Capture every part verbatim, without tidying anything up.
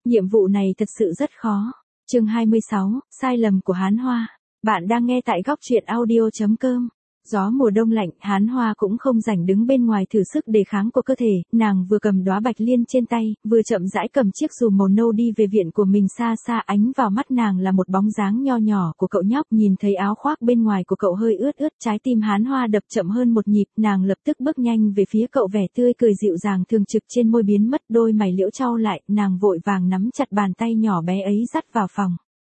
Nhiệm vụ này thật sự rất khó. Chương hai mươi sáu, sai lầm của Hán Hoa. Bạn đang nghe tại góc truyện audio chấm com. Gió mùa đông lạnh, Hán Hoa cũng không rảnh đứng bên ngoài thử sức đề kháng của cơ thể, nàng vừa cầm đóa bạch liên trên tay, vừa chậm rãi cầm chiếc dù màu nâu đi về viện của mình. Xa xa ánh vào mắt nàng là một bóng dáng nho nhỏ của cậu nhóc, nhìn thấy áo khoác bên ngoài của cậu hơi ướt ướt, trái tim Hán Hoa đập chậm hơn một nhịp, nàng lập tức bước nhanh về phía cậu, vẻ tươi cười dịu dàng thường trực trên môi biến mất, đôi mày liễu chau lại, nàng vội vàng nắm chặt bàn tay nhỏ bé ấy dắt vào phòng.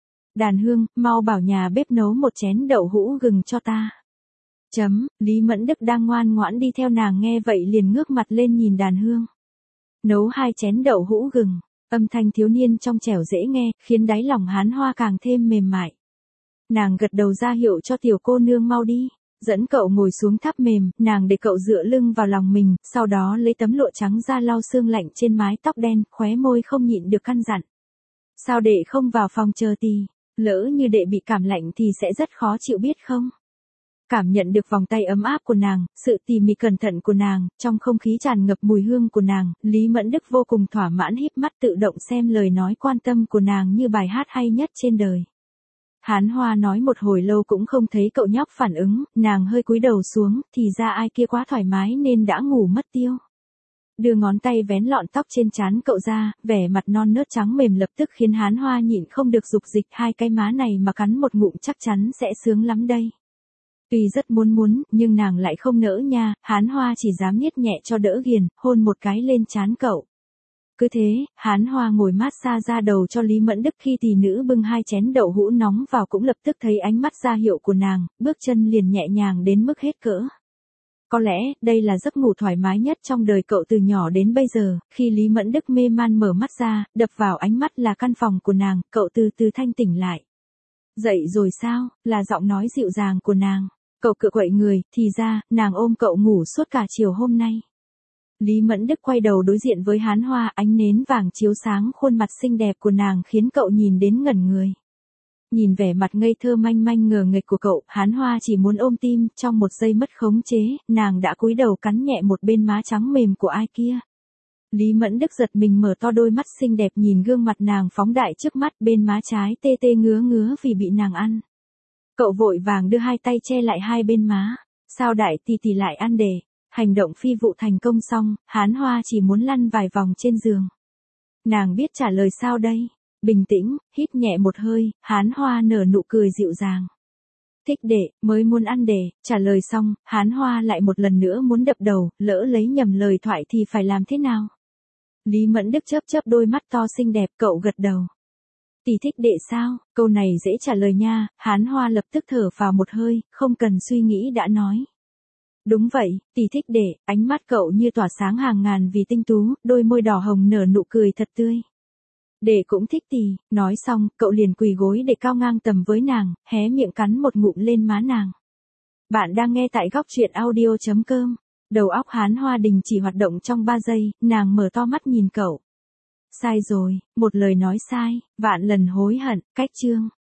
Đàn Hương, mau bảo nhà bếp nấu một chén đậu hũ gừng cho ta. Chấm, Lý Mẫn Đức đang ngoan ngoãn đi theo nàng, nghe vậy liền ngước mặt lên nhìn Đàn Hương. Nấu hai chén đậu hũ gừng, âm thanh thiếu niên trong trẻo dễ nghe, khiến đáy lòng Hán Hoa càng thêm mềm mại. Nàng gật đầu ra hiệu cho tiểu cô nương mau đi, dẫn cậu ngồi xuống tháp mềm, nàng để cậu dựa lưng vào lòng mình, sau đó lấy tấm lụa trắng ra lau sương lạnh trên mái tóc đen, khóe môi không nhịn được căn dặn. Sao đệ không vào phòng chờ tì, lỡ như đệ bị cảm lạnh thì sẽ rất khó chịu biết không? Cảm nhận được vòng tay ấm áp của nàng, sự tỉ mỉ cẩn thận của nàng, trong không khí tràn ngập mùi hương của nàng, Lý Mẫn Đức vô cùng thỏa mãn híp mắt tự động xem lời nói quan tâm của nàng như bài hát hay nhất trên đời. Hán Hoa nói một hồi lâu cũng không thấy cậu nhóc phản ứng, nàng hơi cúi đầu xuống, thì ra ai kia quá thoải mái nên đã ngủ mất tiêu. Đưa ngón tay vén lọn tóc trên trán cậu ra, vẻ mặt non nớt trắng mềm lập tức khiến Hán Hoa nhịn không được dục dịch, hai cái má này mà cắn một ngụm chắc chắn sẽ sướng lắm đây. Tuy rất muốn muốn, nhưng nàng lại không nỡ nha, Hán Hoa chỉ dám niết nhẹ cho đỡ ghiền, hôn một cái lên trán cậu. Cứ thế, Hán Hoa ngồi mát xa ra đầu cho Lý Mẫn Đức, khi tỷ nữ bưng hai chén đậu hũ nóng vào cũng lập tức thấy ánh mắt ra hiệu của nàng, bước chân liền nhẹ nhàng đến mức hết cỡ. Có lẽ, đây là giấc ngủ thoải mái nhất trong đời cậu từ nhỏ đến bây giờ, khi Lý Mẫn Đức mê man mở mắt ra, đập vào ánh mắt là căn phòng của nàng, cậu từ từ thanh tỉnh lại. Dậy rồi sao, là giọng nói dịu dàng của nàng. Cậu cựa quậy người, thì ra, nàng ôm cậu ngủ suốt cả chiều hôm nay. Lý Mẫn Đức quay đầu đối diện với Hán Hoa, ánh nến vàng chiếu sáng khuôn mặt xinh đẹp của nàng khiến cậu nhìn đến ngẩn người. Nhìn vẻ mặt ngây thơ manh manh ngờ nghệch của cậu, Hán Hoa chỉ muốn ôm tim, trong một giây mất khống chế, nàng đã cúi đầu cắn nhẹ một bên má trắng mềm của ai kia. Lý Mẫn Đức giật mình mở to đôi mắt xinh đẹp nhìn gương mặt nàng phóng đại trước mắt, bên má trái tê tê ngứa ngứa vì bị nàng ăn. Cậu vội vàng đưa hai tay che lại hai bên má. Sao đại tỷ tỷ lại ăn để? Hành động phi vụ thành công xong, Hán Hoa chỉ muốn lăn vài vòng trên giường. Nàng biết trả lời sao đây? Bình tĩnh, hít nhẹ một hơi, Hán Hoa nở nụ cười dịu dàng. Thích đệ, mới muốn ăn để, trả lời xong, Hán Hoa lại một lần nữa muốn đập đầu, lỡ lấy nhầm lời thoại thì phải làm thế nào? Lý Mẫn Đức chớp chớp đôi mắt to xinh đẹp, cậu gật đầu. Tỷ thích đệ sao? Câu này dễ trả lời nha, Hán Hoa lập tức thở vào một hơi, không cần suy nghĩ đã nói. Đúng vậy, tỷ thích đệ, ánh mắt cậu như tỏa sáng hàng ngàn vì tinh tú, đôi môi đỏ hồng nở nụ cười thật tươi. Đệ cũng thích tỷ, nói xong, cậu liền quỳ gối để cao ngang tầm với nàng, hé miệng cắn một ngụm lên má nàng. Bạn đang nghe tại góc truyện audio chấm com. Đầu óc Hán Hoa đình chỉ hoạt động trong ba giây, nàng mở to mắt nhìn cậu. Sai rồi, một lời nói sai, vạn lần hối hận, cách chương.